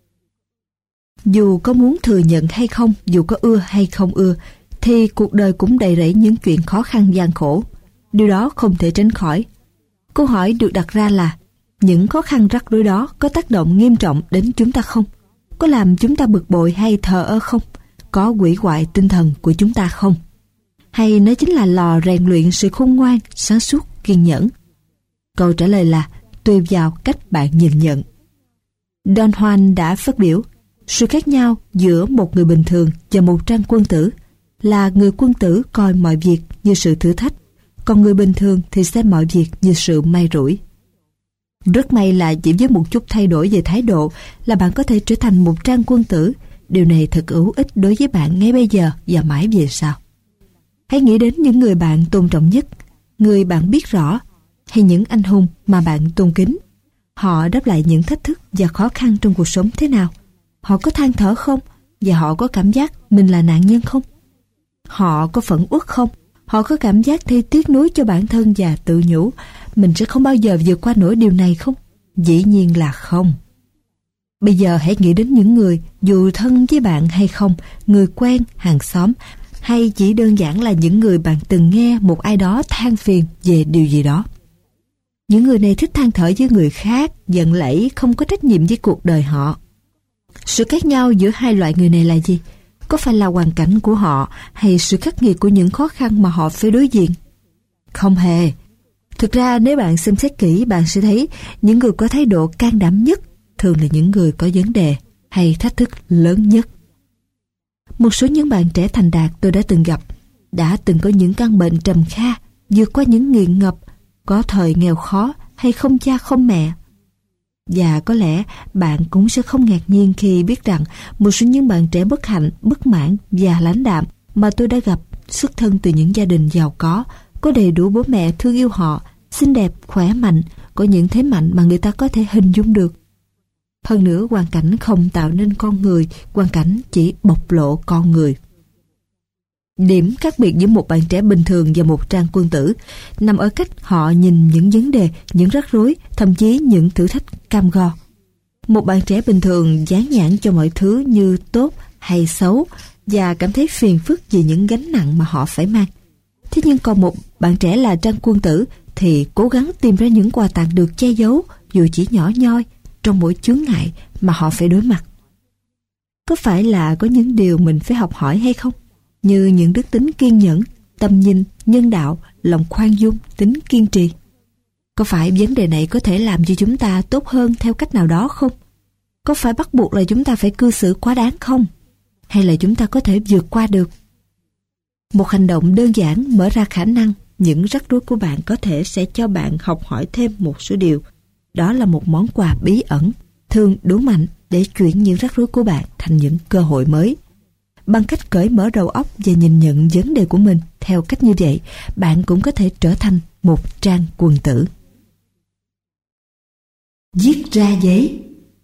Dù có muốn thừa nhận hay không, dù có ưa hay không ưa, thì cuộc đời cũng đầy rẫy những chuyện khó khăn gian khổ. Điều đó không thể tránh khỏi. Câu hỏi được đặt ra là, những khó khăn rắc rối đó có tác động nghiêm trọng đến chúng ta không? Có làm chúng ta bực bội hay thờ ơ không? Có hủy hoại tinh thần của chúng ta không? Hay nó chính là lò rèn luyện sự khôn ngoan, sáng suốt, kiên nhẫn? Câu trả lời là tùy vào cách bạn nhìn nhận. Don Juan đã phát biểu, sự khác nhau giữa một người bình thường và một trang quân tử là người quân tử coi mọi việc như sự thử thách, còn người bình thường thì xem mọi việc như sự may rủi. Rất may là chỉ với một chút thay đổi về thái độ là bạn có thể trở thành một trang quân tử. Điều này thật hữu ích đối với bạn ngay bây giờ và mãi về sau. Hãy nghĩ đến những người bạn tôn trọng nhất, người bạn biết rõ, hay những anh hùng mà bạn tôn kính. Họ đáp lại những thách thức và khó khăn trong cuộc sống thế nào? Họ có than thở không? Và họ có cảm giác mình là nạn nhân không? Họ có phẫn uất không? Họ có cảm giác thấy tiếc nuối cho bản thân và tự nhủ mình sẽ không bao giờ vượt qua nổi điều này không? Dĩ nhiên là không. Bây giờ hãy nghĩ đến những người dù thân với bạn hay không, người quen, hàng xóm, hay chỉ đơn giản là những người bạn từng nghe một ai đó than phiền về điều gì đó. Những người này thích than thở với người khác, giận lẫy, không có trách nhiệm với cuộc đời họ. Sự khác nhau giữa hai loại người này là gì? Có phải là hoàn cảnh của họ hay sự khắc nghiệt của những khó khăn mà họ phải đối diện? Không hề. Thực ra nếu bạn xem xét kỹ, bạn sẽ thấy những người có thái độ can đảm nhất thường là những người có vấn đề hay thách thức lớn nhất. Một số những bạn trẻ thành đạt tôi đã từng gặp, đã từng có những căn bệnh trầm kha, vượt qua những nghiện ngập, có thời nghèo khó hay không cha không mẹ. Và có lẽ bạn cũng sẽ không ngạc nhiên khi biết rằng một số những bạn trẻ bất hạnh, bất mãn và lãnh đạm mà tôi đã gặp xuất thân từ những gia đình giàu có, có đầy đủ bố mẹ thương yêu họ, xinh đẹp, khỏe mạnh, có những thế mạnh mà người ta có thể hình dung được. Hơn nữa, hoàn cảnh không tạo nên con người, hoàn cảnh chỉ bộc lộ con người. Điểm khác biệt giữa một bạn trẻ bình thường và một trang quân tử nằm ở cách họ nhìn những vấn đề, những rắc rối, thậm chí những thử thách cam go. Một bạn trẻ bình thường dán nhãn cho mọi thứ như tốt hay xấu và cảm thấy phiền phức vì những gánh nặng mà họ phải mang. Thế nhưng còn một bạn trẻ là trang quân tử thì cố gắng tìm ra những quà tặng được che giấu dù chỉ nhỏ nhoi trong mỗi chướng ngại mà họ phải đối mặt. Có phải là có những điều mình phải học hỏi hay không? Như những đức tính kiên nhẫn, tầm nhìn, nhân đạo, lòng khoan dung, tính kiên trì. Có phải vấn đề này có thể làm cho chúng ta tốt hơn theo cách nào đó không? Có phải bắt buộc là chúng ta phải cư xử quá đáng không? Hay là chúng ta có thể vượt qua được? Một hành động đơn giản mở ra khả năng những rắc rối của bạn có thể sẽ cho bạn học hỏi thêm một số điều. Đó là một món quà bí ẩn, thường đủ mạnh để chuyển những rắc rối của bạn thành những cơ hội mới. Bằng cách cởi mở đầu óc và nhìn nhận vấn đề của mình theo cách như vậy, bạn cũng có thể trở thành một trang quân tử. Viết ra giấy.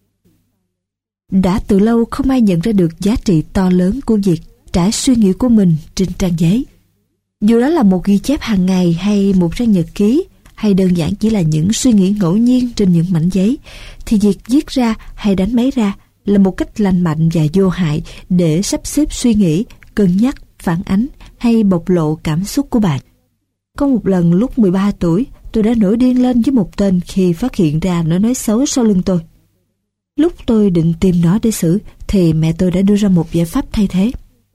Đã từ lâu không ai nhận ra được giá trị to lớn của việc trải suy nghĩ của mình trên trang giấy. Dù đó là một ghi chép hàng ngày hay một trang nhật ký, hay đơn giản chỉ là những suy nghĩ ngẫu nhiên trên những mảnh giấy, thì việc viết ra hay đánh máy ra là một cách lành mạnh và vô hại để sắp xếp suy nghĩ, cân nhắc, phản ánh hay bộc lộ cảm xúc của bạn. Có một lần lúc mười ba tuổi, tôi đã nổi điên lên với một tên khi phát hiện ra nó nói xấu sau lưng tôi. Lúc tôi định tìm nó để xử thì mẹ tôi đã đưa ra một giải pháp thay thế.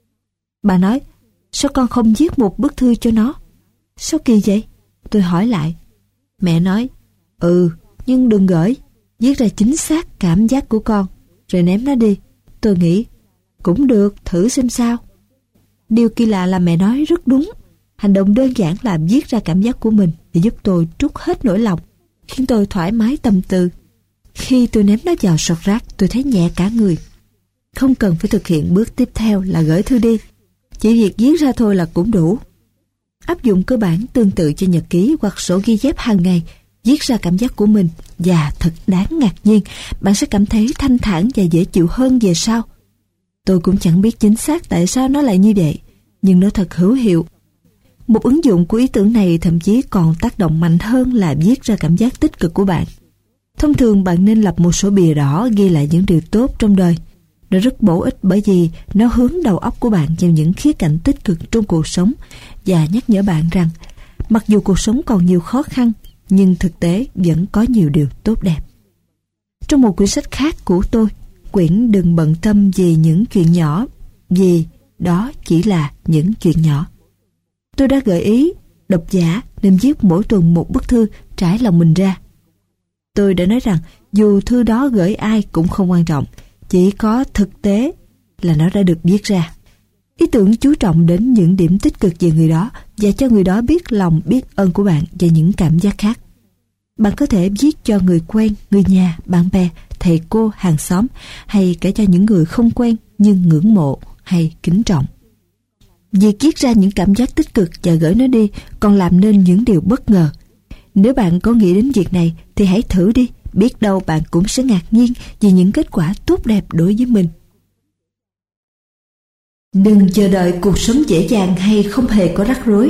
Bà nói, sao con không viết một bức thư cho nó? Sao kỳ vậy? Tôi hỏi lại. Mẹ nói, ừ, nhưng đừng gửi, viết ra chính xác cảm giác của con, rồi ném nó đi. Tôi nghĩ, cũng được, thử xem sao. Điều kỳ lạ là mẹ nói rất đúng. Hành động đơn giản là viết ra cảm giác của mình để giúp tôi trút hết nỗi lòng, khiến tôi thoải mái tâm tư. Khi tôi ném nó vào sọt rác, tôi thấy nhẹ cả người. Không cần phải thực hiện bước tiếp theo là gửi thư đi. Chỉ việc viết ra thôi là cũng đủ. Áp dụng cơ bản tương tự cho nhật ký hoặc sổ ghi chép hàng ngày, viết ra cảm giác của mình, và thật đáng ngạc nhiên, bạn sẽ cảm thấy thanh thản và dễ chịu hơn về sau. Tôi cũng chẳng biết chính xác tại sao nó lại như vậy, nhưng nó thật hữu hiệu. Một ứng dụng của ý tưởng này thậm chí còn tác động mạnh hơn là viết ra cảm giác tích cực của bạn. Thông thường bạn nên lập một sổ bìa đỏ ghi lại những điều tốt trong đời. Nó rất bổ ích bởi vì nó hướng đầu óc của bạn vào những khía cạnh tích cực trong cuộc sống và nhắc nhở bạn rằng mặc dù cuộc sống còn nhiều khó khăn, nhưng thực tế vẫn có nhiều điều tốt đẹp. Trong một quyển sách khác của tôi, quyển Đừng bận tâm về những chuyện nhỏ, vì đó chỉ là những chuyện nhỏ, tôi đã gợi ý độc giả nên viết mỗi tuần một bức thư trải lòng mình ra. Tôi đã nói rằng dù thư đó gửi ai cũng không quan trọng, chỉ có thực tế là nó đã được viết ra. Ý tưởng chú trọng đến những điểm tích cực về người đó và cho người đó biết lòng biết ơn của bạn và những cảm giác khác. Bạn có thể viết cho người quen, người nhà, bạn bè, thầy cô, hàng xóm, hay kể cho những người không quen nhưng ngưỡng mộ hay kính trọng. Việc viết ra những cảm giác tích cực và gửi nó đi còn làm nên những điều bất ngờ. Nếu bạn có nghĩ đến việc này thì hãy thử đi, biết đâu bạn cũng sẽ ngạc nhiên vì những kết quả tốt đẹp đối với mình. Đừng chờ đợi cuộc sống dễ dàng hay không hề có rắc rối.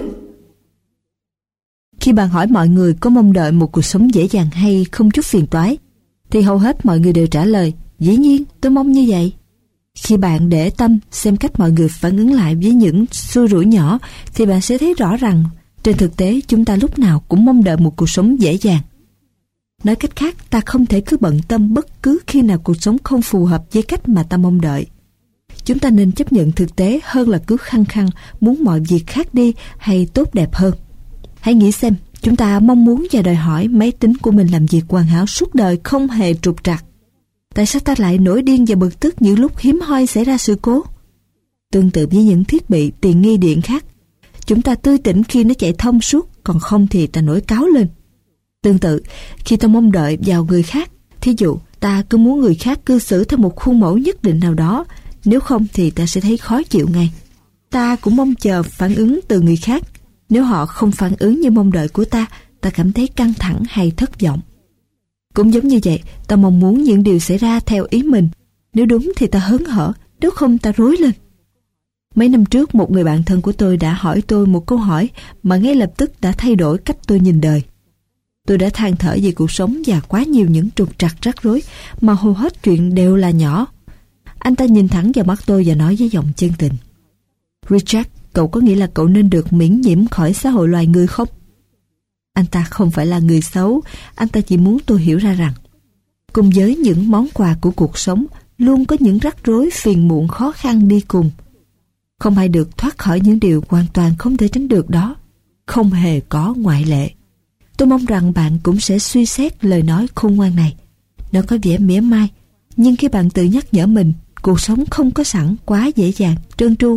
Khi bạn hỏi mọi người có mong đợi một cuộc sống dễ dàng hay không chút phiền toái, thì hầu hết mọi người đều trả lời, dĩ nhiên tôi mong như vậy. Khi bạn để tâm xem cách mọi người phản ứng lại với những xui rủi nhỏ, thì bạn sẽ thấy rõ rằng trên thực tế chúng ta lúc nào cũng mong đợi một cuộc sống dễ dàng. Nói cách khác, ta không thể cứ bận tâm bất cứ khi nào cuộc sống không phù hợp với cách mà ta mong đợi. Chúng ta nên chấp nhận thực tế hơn là cứ khăng khăng muốn mọi việc khác đi hay tốt đẹp hơn. Hãy nghĩ xem, chúng ta mong muốn và đòi hỏi máy tính của mình làm việc hoàn hảo suốt đời không hề trục trặc. Tại sao ta lại nổi điên và bực tức những lúc hiếm hoi xảy ra sự cố? Tương tự với những thiết bị tiện nghi điện khác, chúng ta tươi tỉnh khi nó chạy thông suốt, còn không thì ta nổi cáu lên. Tương tự, khi ta mong đợi vào người khác, thí dụ ta cứ muốn người khác cư xử theo một khuôn mẫu nhất định nào đó, nếu không thì ta sẽ thấy khó chịu ngay. Ta cũng mong chờ phản ứng từ người khác. Nếu họ không phản ứng như mong đợi của ta, ta cảm thấy căng thẳng hay thất vọng. Cũng giống như vậy, ta mong muốn những điều xảy ra theo ý mình. Nếu đúng thì ta hớn hở, nếu không ta rối lên. Mấy năm trước, một người bạn thân của tôi đã hỏi tôi một câu hỏi mà ngay lập tức đã thay đổi cách tôi nhìn đời. Tôi đã than thở về cuộc sống và quá nhiều những trục trặc rắc rối mà hầu hết chuyện đều là nhỏ. Anh ta nhìn thẳng vào mắt tôi và nói với giọng chân tình, Richard, cậu có nghĩ là cậu nên được miễn nhiễm khỏi xã hội loài người không? Anh ta không phải là người xấu, anh ta chỉ muốn tôi hiểu ra rằng cùng với những món quà của cuộc sống luôn có những rắc rối phiền muộn khó khăn đi cùng. Không ai được thoát khỏi những điều hoàn toàn không thể tránh được đó. Không hề có ngoại lệ. Tôi mong rằng bạn cũng sẽ suy xét lời nói khôn ngoan này. Nó có vẻ mỉa mai, nhưng khi bạn tự nhắc nhở mình cuộc sống không có sẵn quá dễ dàng, trơn tru,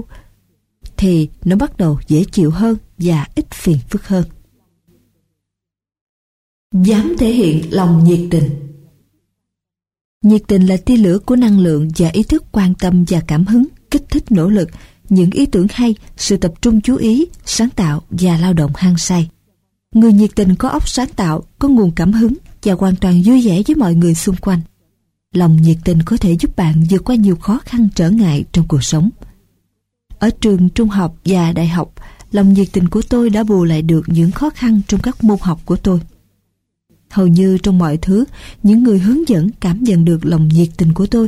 thì nó bắt đầu dễ chịu hơn và ít phiền phức hơn. Dám thể hiện lòng nhiệt tình. Nhiệt tình là tia lửa của năng lượng và ý thức quan tâm và cảm hứng, kích thích nỗ lực, những ý tưởng hay, sự tập trung chú ý, sáng tạo và lao động hăng say. Người nhiệt tình có óc sáng tạo, có nguồn cảm hứng và hoàn toàn vui vẻ với mọi người xung quanh. Lòng nhiệt tình có thể giúp bạn vượt qua nhiều khó khăn trở ngại trong cuộc sống. Ở trường trung học và đại học, lòng nhiệt tình của tôi đã bù lại được những khó khăn trong các môn học của tôi. Hầu như trong mọi thứ, những người hướng dẫn cảm nhận được lòng nhiệt tình của tôi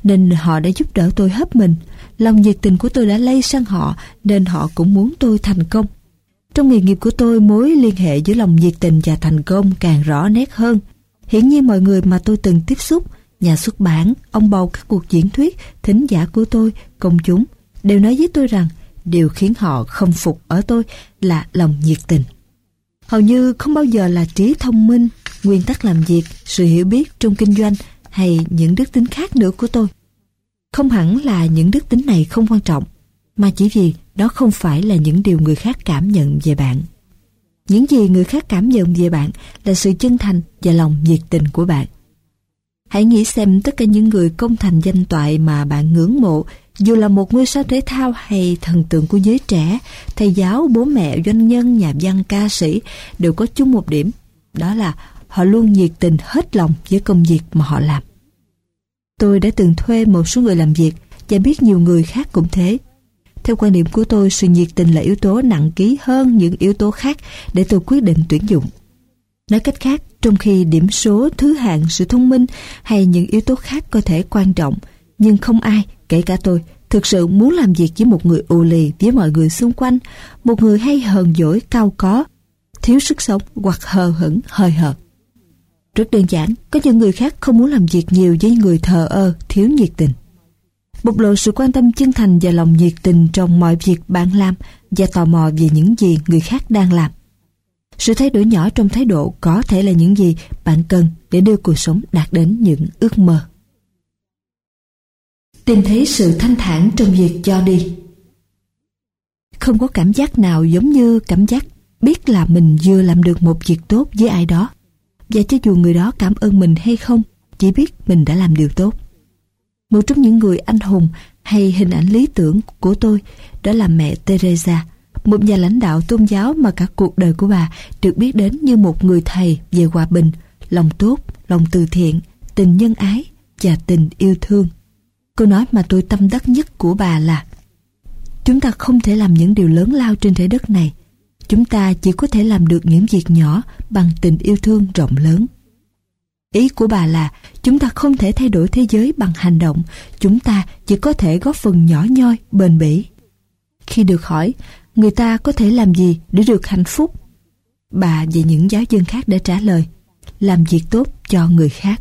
nên họ đã giúp đỡ tôi hết mình. Lòng nhiệt tình của tôi đã lây sang họ, nên họ cũng muốn tôi thành công. Trong nghề nghiệp của tôi, mối liên hệ giữa lòng nhiệt tình và thành công càng rõ nét hơn. Hiển nhiên mọi người mà tôi từng tiếp xúc, nhà xuất bản, ông bầu các cuộc diễn thuyết, thính giả của tôi, công chúng, đều nói với tôi rằng điều khiến họ khâm phục ở tôi là lòng nhiệt tình. Hầu như không bao giờ là trí thông minh, nguyên tắc làm việc, sự hiểu biết trong kinh doanh hay những đức tính khác nữa của tôi. Không hẳn là những đức tính này không quan trọng, mà chỉ vì đó không phải là những điều người khác cảm nhận về bạn. Những gì người khác cảm nhận về bạn là sự chân thành và lòng nhiệt tình của bạn. Hãy nghĩ xem tất cả những người công thành danh toại mà bạn ngưỡng mộ, dù là một ngôi sao thể thao hay thần tượng của giới trẻ, thầy giáo, bố mẹ, doanh nhân, nhà văn, ca sĩ, đều có chung một điểm, đó là họ luôn nhiệt tình hết lòng với công việc mà họ làm. Tôi đã từng thuê một số người làm việc và biết nhiều người khác cũng thế. Theo quan điểm của tôi, sự nhiệt tình là yếu tố nặng ký hơn những yếu tố khác để tôi quyết định tuyển dụng. Nói cách khác, trong khi điểm số, thứ hạng, sự thông minh hay những yếu tố khác có thể quan trọng, nhưng không ai, kể cả tôi, thực sự muốn làm việc với một người ù lì với mọi người xung quanh, một người hay hờn dỗi, cao có, thiếu sức sống hoặc hờ hững, hời hợt. Rất đơn giản, có những người khác không muốn làm việc nhiều với người thờ ơ, thiếu nhiệt tình. Bộc lộ sự quan tâm chân thành và lòng nhiệt tình trong mọi việc bạn làm và tò mò về những gì người khác đang làm. Sự thay đổi nhỏ trong thái độ có thể là những gì bạn cần để đưa cuộc sống đạt đến những ước mơ. Tìm thấy sự thanh thản trong việc cho đi. Không có cảm giác nào giống như cảm giác biết là mình vừa làm được một việc tốt với ai đó, và cho dù người đó cảm ơn mình hay không, chỉ biết mình đã làm điều tốt. Một trong những người anh hùng hay hình ảnh lý tưởng của tôi đó là mẹ Teresa, một nhà lãnh đạo tôn giáo mà cả cuộc đời của bà được biết đến như một người thầy về hòa bình, lòng tốt, lòng từ thiện, tình nhân ái và tình yêu thương. Câu nói mà tôi tâm đắc nhất của bà là: chúng ta không thể làm những điều lớn lao trên trái đất này. Chúng ta chỉ có thể làm được những việc nhỏ bằng tình yêu thương rộng lớn. Ý của bà là chúng ta không thể thay đổi thế giới bằng hành động, chúng ta chỉ có thể góp phần nhỏ nhoi, bền bỉ. Khi được hỏi người ta có thể làm gì để được hạnh phúc, bà và những giáo dân khác đã trả lời: làm việc tốt cho người khác.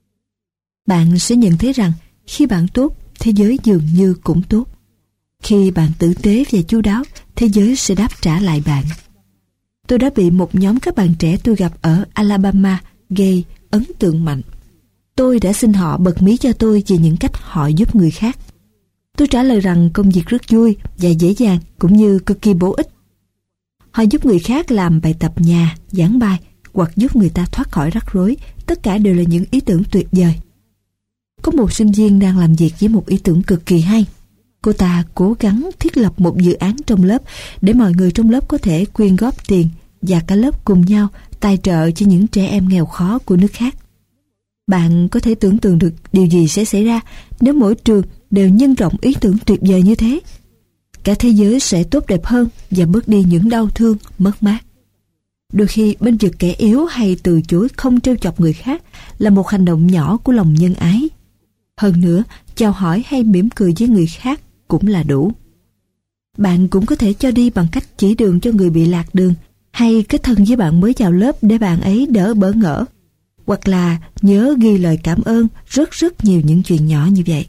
Bạn sẽ nhận thấy rằng khi bạn tốt, thế giới dường như cũng tốt. Khi bạn tử tế và chu đáo, thế giới sẽ đáp trả lại bạn. Tôi đã bị một nhóm các bạn trẻ tôi gặp ở Alabama gây ấn tượng mạnh. Tôi đã xin họ bật mí cho tôi về những cách họ giúp người khác. Tôi trả lời rằng công việc rất vui và dễ dàng cũng như cực kỳ bổ ích. Họ giúp người khác làm bài tập nhà, giảng bài hoặc giúp người ta thoát khỏi rắc rối. Tất cả đều là những ý tưởng tuyệt vời. Có một sinh viên đang làm việc với một ý tưởng cực kỳ hay. Cô ta cố gắng thiết lập một dự án trong lớp để mọi người trong lớp có thể quyên góp tiền và cả lớp cùng nhau tài trợ cho những trẻ em nghèo khó của nước khác. Bạn có thể tưởng tượng được điều gì sẽ xảy ra nếu mỗi trường đều nhân rộng ý tưởng tuyệt vời như thế. Cả thế giới sẽ tốt đẹp hơn và bớt đi những đau thương, mất mát. Đôi khi bên vực kẻ yếu hay từ chối không trêu chọc người khác là một hành động nhỏ của lòng nhân ái. Hơn nữa, chào hỏi hay mỉm cười với người khác cũng là đủ. Bạn cũng có thể cho đi bằng cách chỉ đường cho người bị lạc đường, hay kết thân với bạn mới vào lớp để bạn ấy đỡ bỡ ngỡ, hoặc là nhớ ghi lời cảm ơn. Rất rất nhiều những chuyện nhỏ như vậy.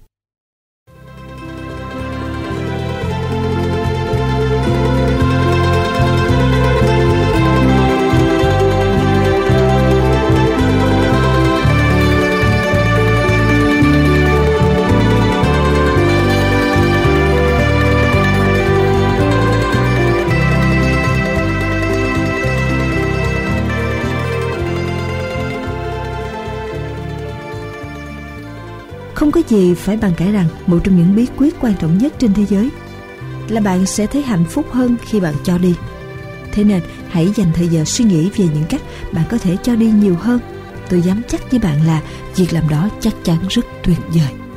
Không có gì phải bàn cãi rằng một trong những bí quyết quan trọng nhất trên thế giới là bạn sẽ thấy hạnh phúc hơn khi bạn cho đi. Thế nên hãy dành thời giờ suy nghĩ về những cách bạn có thể cho đi nhiều hơn. Tôi dám chắc với bạn là việc làm đó chắc chắn rất tuyệt vời.